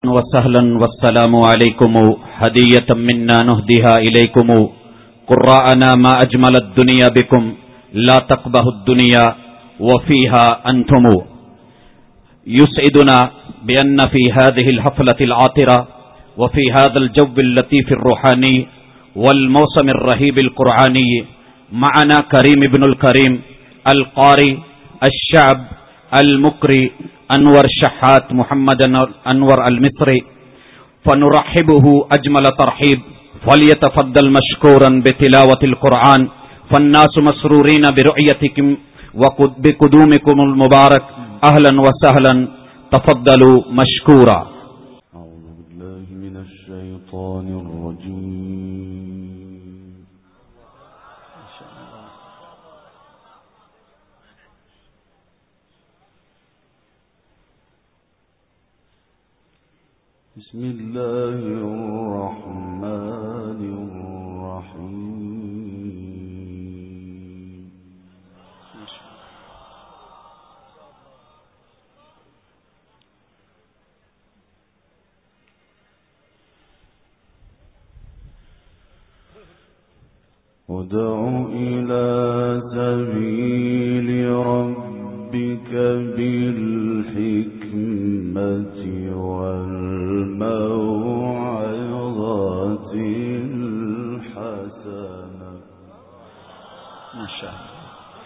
وسهلا والسلام عليكم هدية منا نهديها إليكم قراءنا ما أجمل الدنيا بكم لا تقبه الدنيا وفيها أنتم. يسعدنا بأن في هذه الحفلة العاطرة وفي هذا الجو اللطيف الروحاني والموسم الرهيب القرآني معنا كريم ابن الكريم القاري الشعب المقري أنور شحات محمد أنور المصري، فنرحبه أجمل ترحيب. فليتفضل مشكورا بتلاوة القرآن، فالناس مسرورين برؤيتكم وبقدومكم المبارك. أهلا وسهلا، تفضلوا مشكورا. أعوذ بالله من الشيطان الرجيم. بسم الله الرحمن الرحيم. ودع إلى سبيل ربك بالحكمة والموعظة الحسنة. ما شاء الله.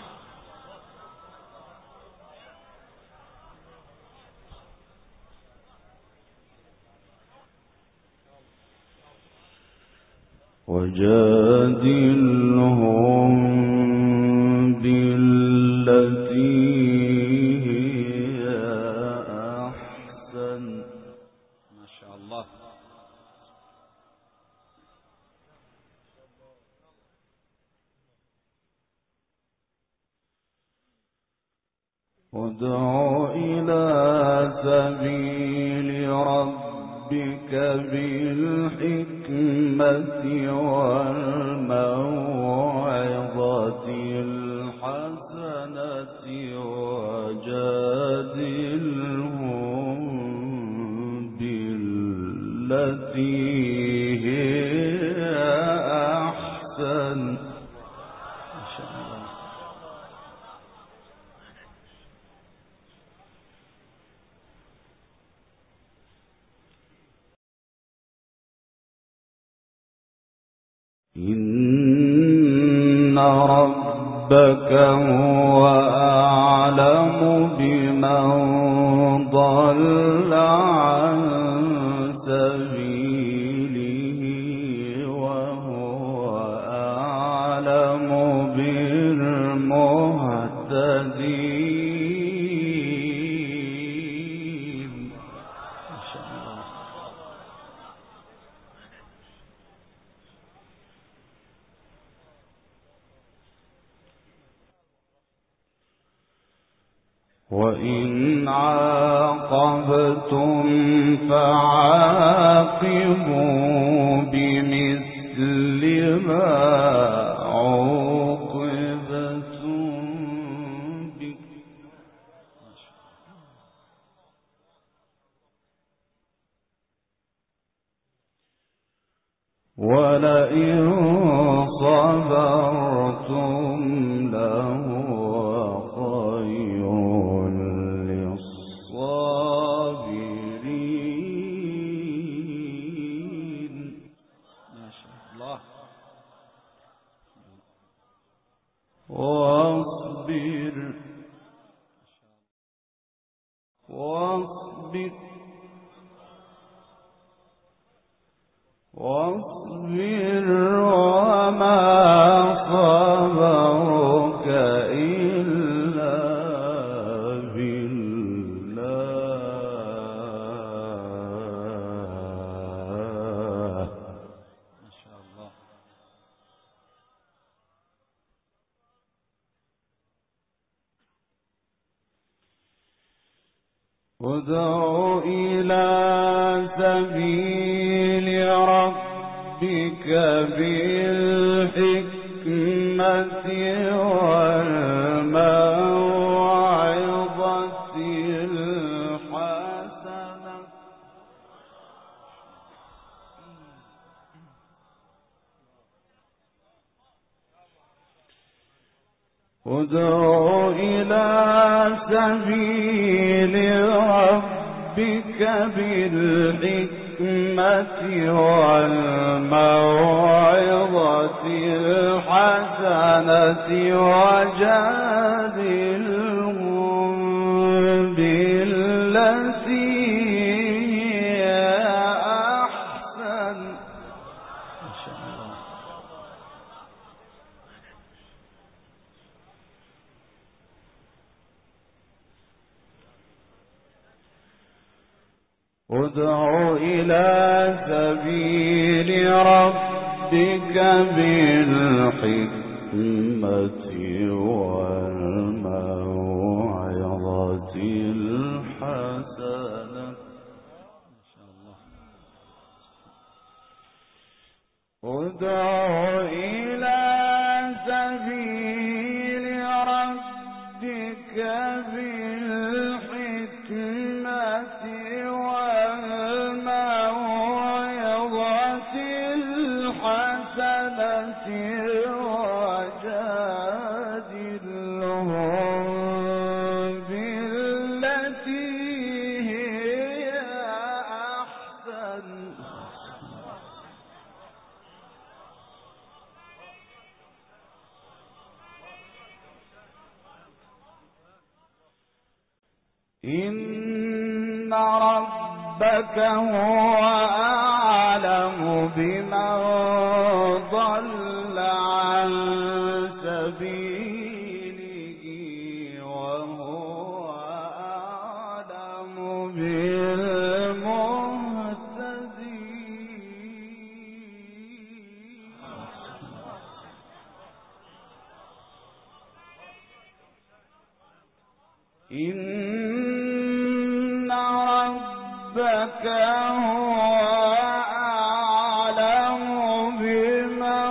وجادلهم بالتي هي أحسن. ما شاء الله. ودع إلى سبيل ربك بالحكمة والموعظة الحسنة وجادلهم بالتي هي أحسن. ما شاء الله. إن ربك هو أعلم بمن ضل عن سبيله وهو أعلم بالمهتدين. ما شاء الله. وإن عاقبتم فعاقبوا بمثل ما عوقبتم به ولئن صبرتم لهو خير للصابرين. ما شاء الله. واصبر واصبر واصبر وما صبرك إلا بالله. ما شاء الله. ادع إلى سبيل ربك بالحكمة والموعظة الحسنة ادع إلى سبيل ربك بالحكمة والموعظة الحسنة وجادلهم بالتي هي أحسن. ما شاء الله. ادع إلى سبيل ربك بالحكمة والموعظة الحسنة. ما شاء الله. ادع إلى سبيل ربك بالحكمة والموعظة الحسنة وجادلهم بالتي هي أحسن. إن ربك هو أعلم بمن ضل عن سبيله وهو أعلم بالمهتدين. إن ربك هو أعلم بمن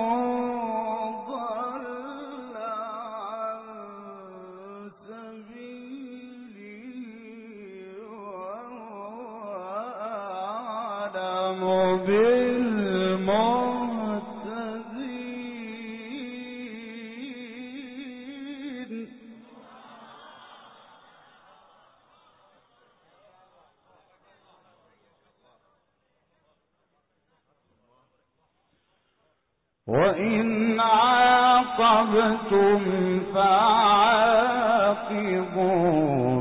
ضل عن سبيله وهو أعلم بالمهتدين. وإن عاقبتم فعاقبوا